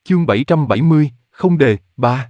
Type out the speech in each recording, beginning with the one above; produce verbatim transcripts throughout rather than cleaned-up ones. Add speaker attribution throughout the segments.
Speaker 1: Chương bảy trăm bảy mươi, không đề, ba.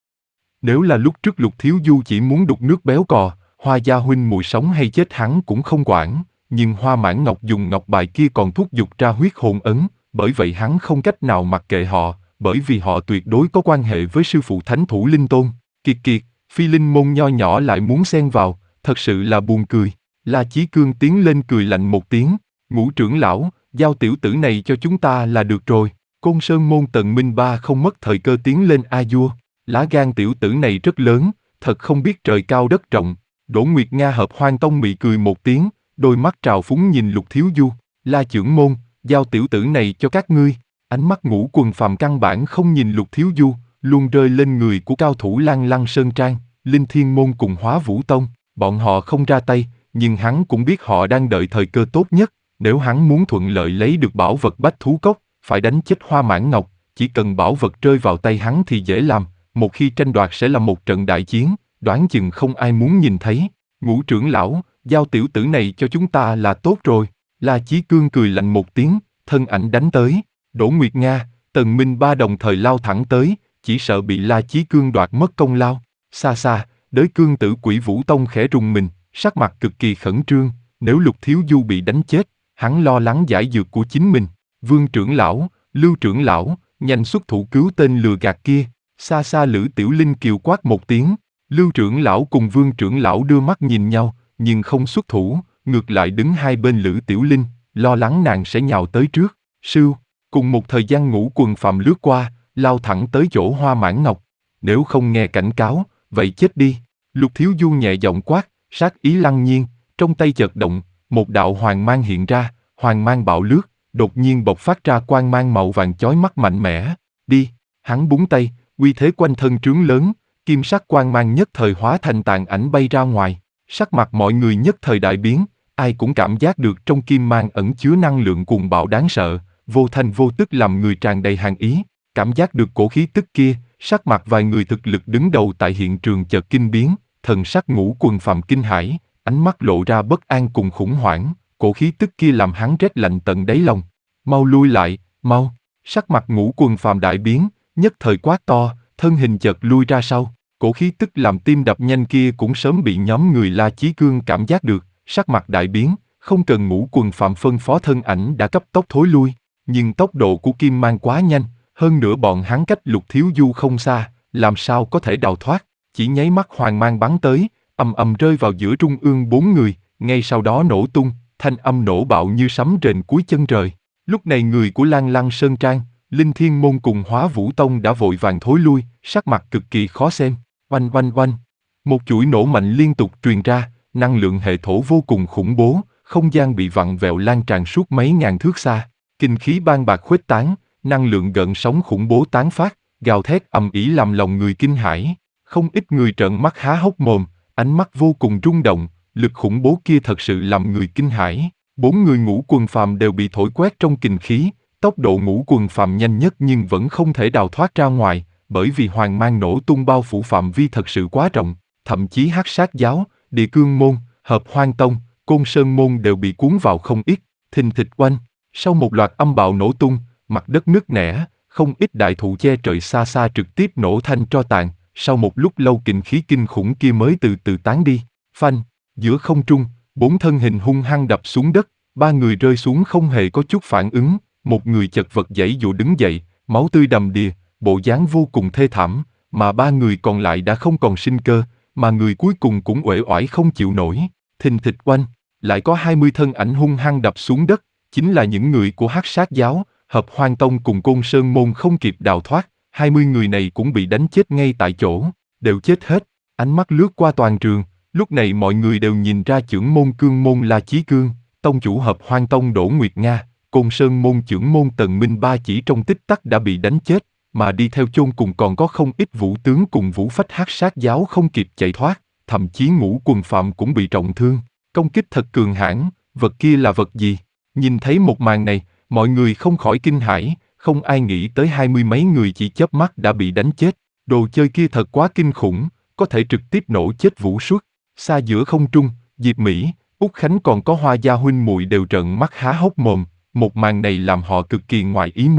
Speaker 1: Nếu là lúc trước Lục Thiếu Du chỉ muốn đục nước béo cò, Hoa Gia huynh muội sống hay chết hắn cũng không quản, nhưng Hoa Mãn Ngọc dùng ngọc bài kia còn thúc giục ra huyết hồn ấn, bởi vậy hắn không cách nào mặc kệ họ, bởi vì họ tuyệt đối có quan hệ với sư phụ Thánh Thủ Linh Tôn. Kiệt kiệt, Phi Linh môn nho nhỏ lại muốn xen vào, thật sự là buồn cười. La Chí Cương tiến lên cười lạnh một tiếng, Ngũ trưởng lão, giao tiểu tử này cho chúng ta là được rồi. Côn Sơn môn Tần Minh Ba không mất thời cơ tiến lên a vua, lá gan tiểu tử này rất lớn, thật không biết trời cao đất rộng. Đỗ Nguyệt Nga Hợp Hoan Tông mị cười một tiếng, đôi mắt trào phúng nhìn Lục Thiếu Du. La trưởng môn, giao tiểu tử này cho các ngươi. Ánh mắt Ngũ Quần Phàm căn bản không nhìn Lục Thiếu Du, luôn rơi lên người của cao thủ Lan Lăng Sơn Trang, Linh Thiên môn cùng Hóa Vũ Tông. Bọn họ không ra tay, nhưng hắn cũng biết họ đang đợi thời cơ tốt nhất. Nếu hắn muốn thuận lợi lấy được bảo vật Bách Thú Cốc, phải đánh chết Hoa Mãn Ngọc, chỉ cần bảo vật rơi vào tay hắn thì dễ làm, một khi tranh đoạt sẽ là một trận đại chiến, đoán chừng không ai muốn nhìn thấy. Ngũ trưởng lão, giao tiểu tử này cho chúng ta là tốt rồi. La Chí Cương cười lạnh một tiếng, thân ảnh đánh tới. Đỗ Nguyệt Nga, Tần Minh Ba đồng thời lao thẳng tới, chỉ sợ bị La Chí Cương đoạt mất công lao. Xa xa, Đới Cương Tử Quỷ Vũ Tông khẽ rùng mình, sắc mặt cực kỳ khẩn trương, nếu Lục Thiếu Du bị đánh chết, hắn lo lắng giải dược của chính mình. Vương trưởng lão, Lưu trưởng lão, nhanh xuất thủ cứu tên lừa gạt kia. Xa xa Lữ Tiểu Linh kiều quát một tiếng. Lưu trưởng lão cùng Vương trưởng lão đưa mắt nhìn nhau, nhưng không xuất thủ, ngược lại đứng hai bên Lữ Tiểu Linh, lo lắng nàng sẽ nhào tới trước. Sưu, cùng một thời gian Ngũ Quần Phàm lướt qua, lao thẳng tới chỗ Hoa Mãn Ngọc. Nếu không nghe cảnh cáo, vậy chết đi. Lục Thiếu Du nhẹ giọng quát, sát ý lăng nhiên, trong tay chợt động, một đạo hoàng mang hiện ra, hoàng mang bạo lướt, đột nhiên bộc phát ra quang mang màu vàng chói mắt mạnh mẽ. Đi, hắn búng tay, uy thế quanh thân trướng lớn, kim sắc quang mang nhất thời hóa thành tàn ảnh bay ra ngoài. Sắc mặt mọi người nhất thời đại biến, ai cũng cảm giác được trong kim mang ẩn chứa năng lượng cuồng bạo đáng sợ, vô thanh vô tức làm người tràn đầy hàn ý. Cảm giác được cổ khí tức kia, sắc mặt vài người thực lực đứng đầu tại hiện trường chợt kinh biến, thần sắc Ngũ Quần Phàm kinh hãi, ánh mắt lộ ra bất an cùng khủng hoảng. Cổ khí tức kia làm hắn rét lạnh tận đáy lòng. Mau lui lại, mau! Sắc mặt Ngũ Quần Phàm đại biến, nhất thời quát to, thân hình chợt lui ra sau. Cổ khí tức làm tim đập nhanh kia cũng sớm bị nhóm người La Chí Cương cảm giác được, sắc mặt đại biến, không cần Ngũ Quần Phàm phân phó thân ảnh đã cấp tốc thối lui. Nhưng tốc độ của kim mang quá nhanh, hơn nữa bọn hắn cách Lục Thiếu Du không xa, làm sao có thể đào thoát. Chỉ nháy mắt hoàng mang bắn tới, ầm ầm rơi vào giữa trung ương bốn người, ngay sau đó nổ tung, thanh âm nổ bạo như sấm rền cuối chân trời. Lúc này người của Lan Lăng Sơn Trang, Linh Thiên môn cùng Hóa Vũ Tông đã vội vàng thối lui, sắc mặt cực kỳ khó xem. Oanh oanh oanh, một chuỗi nổ mạnh liên tục truyền ra, năng lượng hệ thổ vô cùng khủng bố, không gian bị vặn vẹo lan tràn suốt mấy ngàn thước xa. Kinh khí ban bạc khuếch tán, năng lượng gợn sóng khủng bố tán phát, gào thét ầm ĩ làm lòng người kinh hãi. Không ít người trợn mắt há hốc mồm, ánh mắt vô cùng rung động, lực khủng bố kia thật sự làm người kinh hãi. Bốn người Ngũ Quần Phàm đều bị thổi quét trong kình khí, tốc độ Ngũ Quần Phàm nhanh nhất nhưng vẫn không thể đào thoát ra ngoài, bởi vì hoàng mang nổ tung bao phủ phạm vi thật sự quá rộng, thậm chí Hắc Sát giáo, Địa Cương môn, Hợp Hoan Tông, Côn Sơn môn đều bị cuốn vào không ít. Thình thịch oanh, sau một loạt âm bạo nổ tung, mặt đất nứt nẻ, không ít đại thụ che trời xa xa trực tiếp nổ thành tro tàn. Sau một lúc lâu kình khí kinh khủng kia mới từ từ tán đi. Phanh, giữa không trung, bốn thân hình hung hăng đập xuống đất, ba người rơi xuống không hề có chút phản ứng, một người chật vật giãy giụa đứng dậy, máu tươi đầm đìa, bộ dáng vô cùng thê thảm, mà ba người còn lại đã không còn sinh cơ, mà người cuối cùng cũng uể oải không chịu nổi. Thình thịch oanh, lại có hai mươi thân ảnh hung hăng đập xuống đất, chính là những người của Hắc Sát giáo, Hợp Hoan Tông cùng Côn Sơn môn không kịp đào thoát. Hai mươi người này cũng bị đánh chết ngay tại chỗ, đều chết hết. Ánh mắt lướt qua toàn trường, lúc này mọi người đều nhìn ra trưởng môn Cương môn La Chí Cương, tông chủ Hợp Hoan Tông Đỗ Nguyệt Nga, Côn Sơn môn trưởng môn Tần Minh Ba chỉ trong tích tắc đã bị đánh chết, mà đi theo chôn cùng còn có không ít vũ tướng cùng vũ phách Hắc Sát giáo không kịp chạy thoát, thậm chí Ngũ Quần Phàm cũng bị trọng thương. Công kích thật cường hãn, vật kia là vật gì? Nhìn thấy một màn này, mọi người không khỏi kinh hãi. Không ai nghĩ tới hai mươi mấy người chỉ chớp mắt đã bị đánh chết. Đồ chơi kia thật quá kinh khủng, có thể trực tiếp nổ chết vũ suất. Xa giữa không trung, Diệp Mỹ, Úc Khánh còn có Hoa Gia huynh muội đều trợn mắt há hốc mồm. Một màn này làm họ cực kỳ ngoài ý muốn,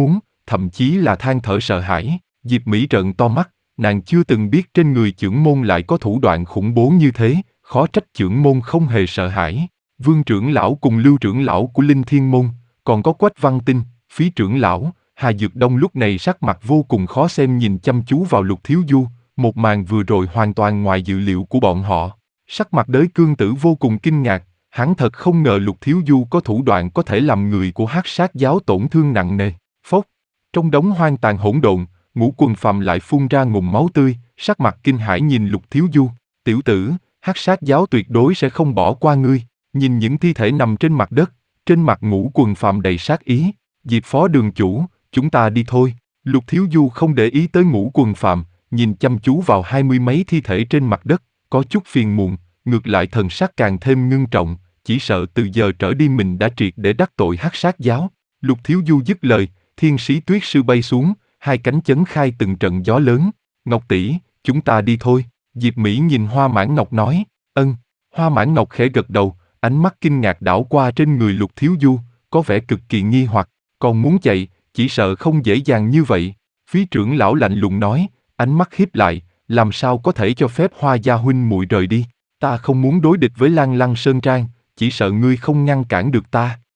Speaker 1: thậm chí là than thở sợ hãi. Diệp Mỹ trợn to mắt, nàng chưa từng biết trên người chưởng môn lại có thủ đoạn khủng bố như thế, khó trách chưởng môn không hề sợ hãi. Vương trưởng lão cùng Lưu trưởng lão của Linh Thiên môn, còn có Quách Văn Tinh, Phí trưởng lão, Hà Dược Đông lúc này sắc mặt vô cùng khó xem nhìn chăm chú vào Lục Thiếu Du, một màn vừa rồi hoàn toàn ngoài dự liệu của bọn họ. Sắc mặt Đới Cương Tử vô cùng kinh ngạc, hắn thật không ngờ Lục Thiếu Du có thủ đoạn có thể làm người của Hắc Sát giáo tổn thương nặng nề. Phốc, trong đống hoang tàn hỗn độn, Ngũ Quần Phàm lại phun ra ngụm máu tươi, sắc mặt kinh hãi nhìn Lục Thiếu Du, tiểu tử, Hắc Sát giáo tuyệt đối sẽ không bỏ qua ngươi. Nhìn những thi thể nằm trên mặt đất, trên mặt Ngũ Quần Phàm đầy sát ý, Diệp phó đường chủ, chúng ta đi thôi. Lục Thiếu Du không để ý tới Ngũ Quần Phàm, nhìn chăm chú vào hai mươi mấy thi thể trên mặt đất, có chút phiền muộn, ngược lại thần sắc càng thêm ngưng trọng, chỉ sợ từ giờ trở đi mình đã triệt để đắc tội Hắc Sát giáo. Lục Thiếu Du dứt lời, thiên sĩ tuyết sư bay xuống, hai cánh chấn khai từng trận gió lớn. Ngọc tỷ, chúng ta đi thôi. Diệp Mỹ nhìn Hoa Mãn Ngọc nói, ân. Hoa Mãn Ngọc khẽ gật đầu, ánh mắt kinh ngạc đảo qua trên người Lục Thiếu Du, có vẻ cực kỳ nghi hoặc, còn muốn chạy, chỉ sợ không dễ dàng như vậy. Phí trưởng lão lạnh lùng nói, ánh mắt híp lại, làm sao có thể cho phép Hoa gia huynh muội rời đi? Ta không muốn đối địch với Lan Lăng Sơn Trang, chỉ sợ ngươi không ngăn cản được ta.